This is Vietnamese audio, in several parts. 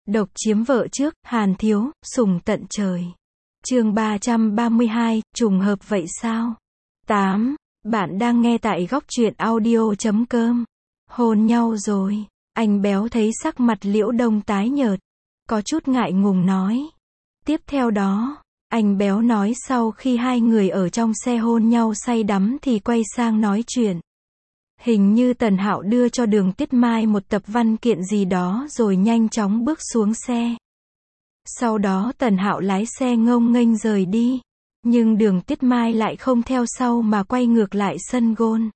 Độc chiếm vợ trước, Hàn Thiếu, sủng tận trời. Chương 332, trùng hợp vậy sao? 8. Bạn đang nghe tại góc truyện audio.com. Hôn nhau rồi. Anh béo thấy sắc mặt Liễu Đông tái nhợt, có chút ngại ngùng nói. Tiếp theo đó, anh béo nói sau khi hai người ở trong xe hôn nhau say đắm thì quay sang nói chuyện. Hình như Tần Hạo đưa cho Đường Tuyết Mai một tập văn kiện gì đó rồi nhanh chóng bước xuống xe. Sau đó Tần Hạo lái xe ngông nghênh rời đi, nhưng Đường Tuyết Mai lại không theo sau mà quay ngược lại sân golf.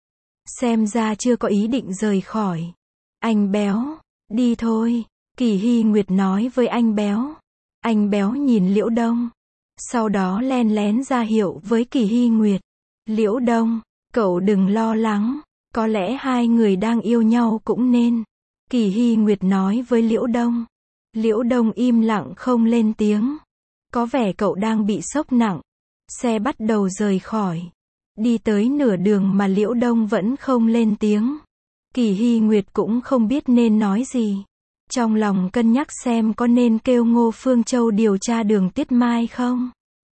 Xem ra chưa có ý định rời khỏi. Anh béo, đi thôi, Kỳ Hy Nguyệt nói với anh béo. Anh béo nhìn Liễu Đông, sau đó len lén ra hiệu với Kỳ Hy Nguyệt. Liễu Đông, cậu đừng lo lắng, có lẽ hai người đang yêu nhau cũng nên. Kỳ Hy Nguyệt nói với Liễu Đông. Liễu Đông im lặng không lên tiếng. Có vẻ cậu đang bị sốc nặng. Xe bắt đầu rời khỏi. Đi tới nửa đường mà Liễu Đông vẫn không lên tiếng. Kỳ Hy Nguyệt cũng không biết nên nói gì. Trong lòng cân nhắc xem có nên kêu Ngô Phương Châu điều tra Đường Tuyết Mai không.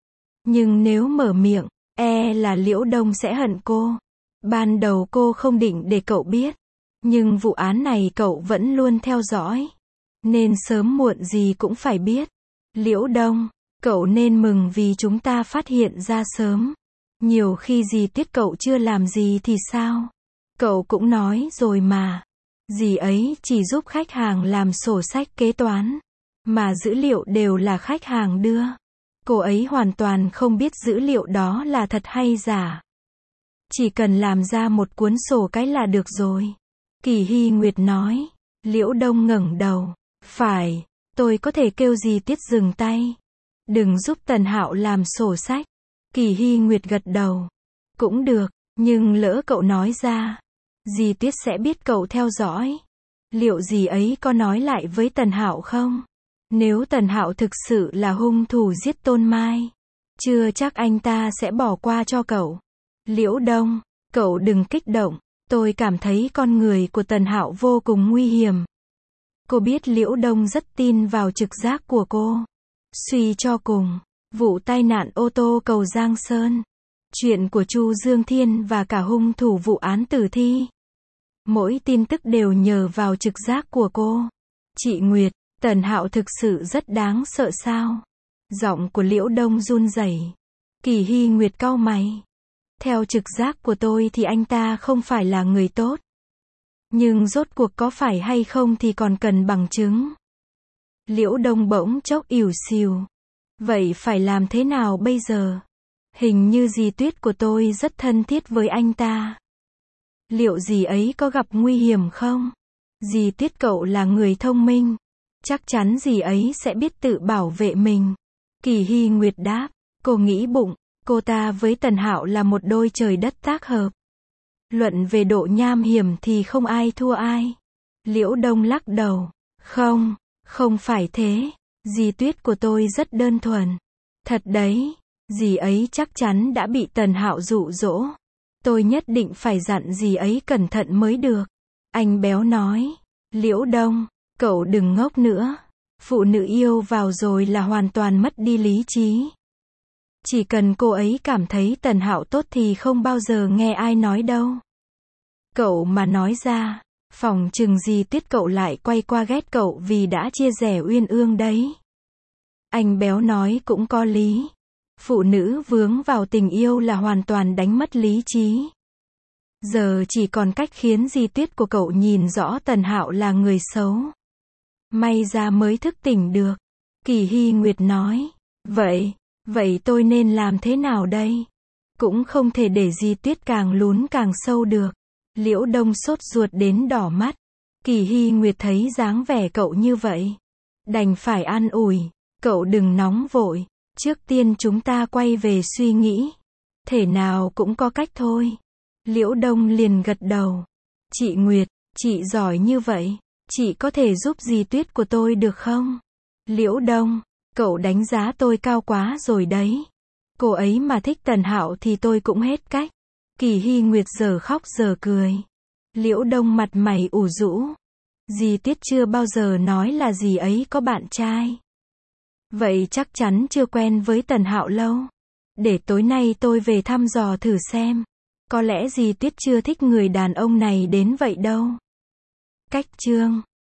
Nhưng nếu mở miệng, e là Liễu Đông sẽ hận cô. Ban đầu cô không định để cậu biết. Nhưng vụ án này cậu vẫn luôn theo dõi. Nên sớm muộn gì cũng phải biết. Liễu Đông, cậu nên mừng vì chúng ta phát hiện ra sớm. Nhiều khi dì Tuyết cậu chưa làm gì thì sao? Cậu cũng nói rồi mà. Dì ấy chỉ giúp khách hàng làm sổ sách kế toán. Mà dữ liệu đều là khách hàng đưa. Cô ấy hoàn toàn không biết dữ liệu đó là thật hay giả. Chỉ cần làm ra một cuốn sổ cái là được rồi. Kỳ Hy Nguyệt nói. Liễu Đông ngẩng đầu. Phải, tôi có thể kêu dì Tuyết dừng tay. Đừng giúp Tần Hạo làm sổ sách. Kỳ Hy Nguyệt gật đầu. Cũng được, nhưng lỡ cậu nói ra, dì Tuyết sẽ biết cậu theo dõi. Liệu dì ấy có nói lại với Tần Hạo không? Nếu Tần Hạo thực sự là hung thủ giết Tôn Mai, chưa chắc anh ta sẽ bỏ qua cho cậu. Liễu Đông, cậu đừng kích động. Tôi cảm thấy con người của Tần Hạo vô cùng nguy hiểm. Cô biết Liễu Đông rất tin vào trực giác của cô. Suy cho cùng, vụ tai nạn ô tô cầu Giang Sơn, chuyện của Chu Dương Thiên và cả hung thủ vụ án tử thi. Mỗi tin tức đều nhờ vào trực giác của cô. Chị Nguyệt, Tần Hạo thực sự rất đáng sợ sao? Giọng của Liễu Đông run rẩy. Kỳ Hy Nguyệt cau mày. Theo trực giác của tôi thì anh ta không phải là người tốt. Nhưng rốt cuộc có phải hay không thì còn cần bằng chứng. Liễu Đông bỗng chốc ỉu xìu. Vậy phải làm thế nào bây giờ? Hình như dì Tuyết của tôi rất thân thiết với anh ta. Liệu dì ấy có gặp nguy hiểm không? Dì Tuyết cậu là người thông minh. Chắc chắn dì ấy sẽ biết tự bảo vệ mình. Kỳ Hy Nguyệt đáp. Cô nghĩ bụng, cô ta với Tần Hạo là một đôi trời đất tác hợp. Luận về độ nham hiểm thì không ai thua ai. Liễu Đông lắc đầu. Không, không phải thế. Dì Tuyết của tôi rất đơn thuần. Thật đấy, dì ấy chắc chắn đã bị Tần Hạo dụ dỗ. Tôi nhất định phải dặn dì ấy cẩn thận mới được. Anh béo nói. Liễu Đông, cậu đừng ngốc nữa. Phụ nữ yêu vào rồi là hoàn toàn mất đi lý trí. Chỉ cần cô ấy cảm thấy Tần Hạo tốt thì không bao giờ nghe ai nói đâu. Cậu mà nói ra, phòng chừng dì Tuyết cậu lại quay qua ghét cậu vì đã chia rẽ uyên ương đấy. Anh béo nói cũng có lý. Phụ nữ vướng vào tình yêu là hoàn toàn đánh mất lý trí. Giờ chỉ còn cách khiến dì Tuyết của cậu nhìn rõ Tần Hạo là người xấu. May ra mới thức tỉnh được. Kỳ Hy Nguyệt nói. Vậy tôi nên làm thế nào đây? Cũng không thể để dì Tuyết càng lún càng sâu được. Liễu Đông sốt ruột đến đỏ mắt. Kỳ Hy Nguyệt thấy dáng vẻ cậu như vậy, đành phải an ủi. Cậu đừng nóng vội. Trước tiên chúng ta quay về suy nghĩ. Thể nào cũng có cách thôi. Liễu Đông liền gật đầu. Chị Nguyệt, chị giỏi như vậy. Chị có thể giúp dì Tuyết của tôi được không? Liễu Đông, cậu đánh giá tôi cao quá rồi đấy. Cô ấy mà thích Tần Hạo thì tôi cũng hết cách. Kỳ Hy Nguyệt giờ khóc giờ cười. Liễu Đông mặt mày ủ rũ. Dì Tuyết chưa bao giờ nói là dì ấy có bạn trai. Vậy chắc chắn chưa quen với Tần Hạo lâu. Để tối nay tôi về thăm dò thử xem. Có lẽ dì Tuyết chưa thích người đàn ông này đến vậy đâu. Cách chương